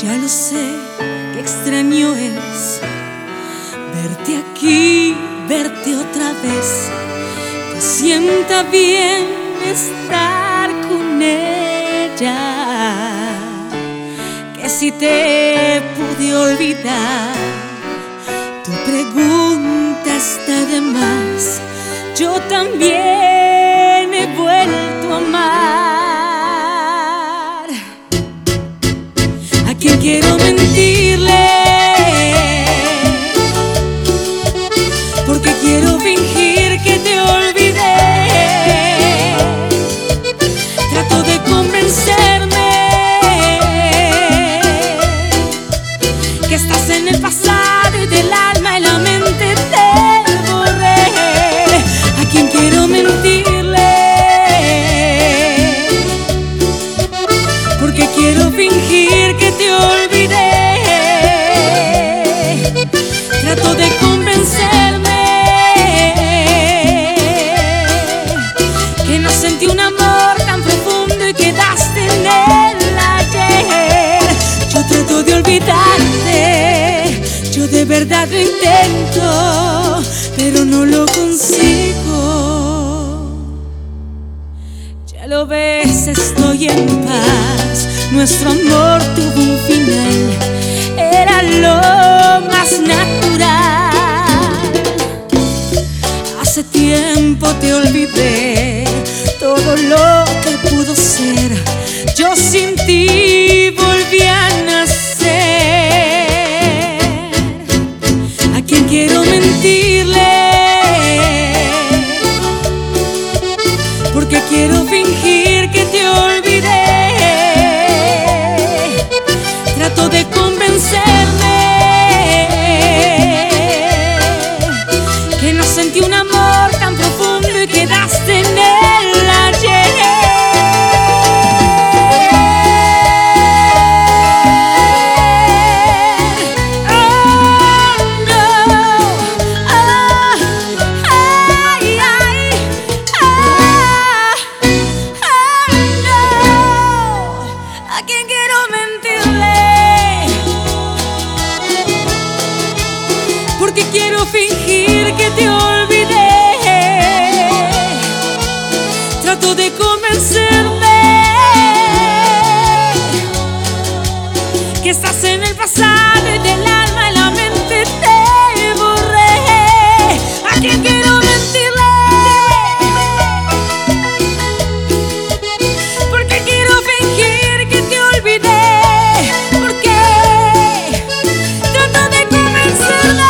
Ya lo sé, qué extraño es verte aquí, verte otra vez. Que sienta bien estar con ella. Que si te pude olvidar, tu pregunta está de más. Yo también he vuelto a amar. ¿A quién quiero mentirle? Porque quiero fingir que te olvidé. Trato de convencerme que estás en el pasado y del alma y la mente te borré. ¿A quién quiero mentirle? Porque quiero fingir que te olvidé. Trato de convencerme que no sentí un amor tan profundo y quedaste en el ayer. Yo trato de olvidarte, yo de verdad lo intento, pero no lo consigo. Ya lo ves, estoy en paz. Nuestro amor tuvo un final, era lo más natural. Hace tiempo te olvidé todo lo que pudo ser. Yo sin ti volví a nacer. ¿A quién quiero mentirle? Porque quiero fingir que te olvidé. Trato de convencerme que no sentí un amor tan profundo y quedaste en el ayer. Oh, no. Ay, ay, no. ¿A quién quiero mentirle? Porque quiero fingir que te olvidé. Trato de convencerme que estás en el pasado y del alma y la mente te borré. ¿A quién quiero mentirle? Porque quiero fingir que te olvidé. Porque trato de convencerme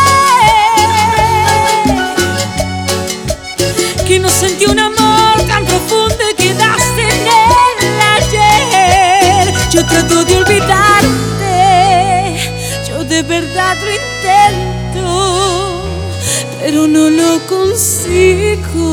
que no sentí un amor tan profundo y quedaste en el ayer. Yo trato de olvidarte, yo de verdad lo intento, pero no lo consigo.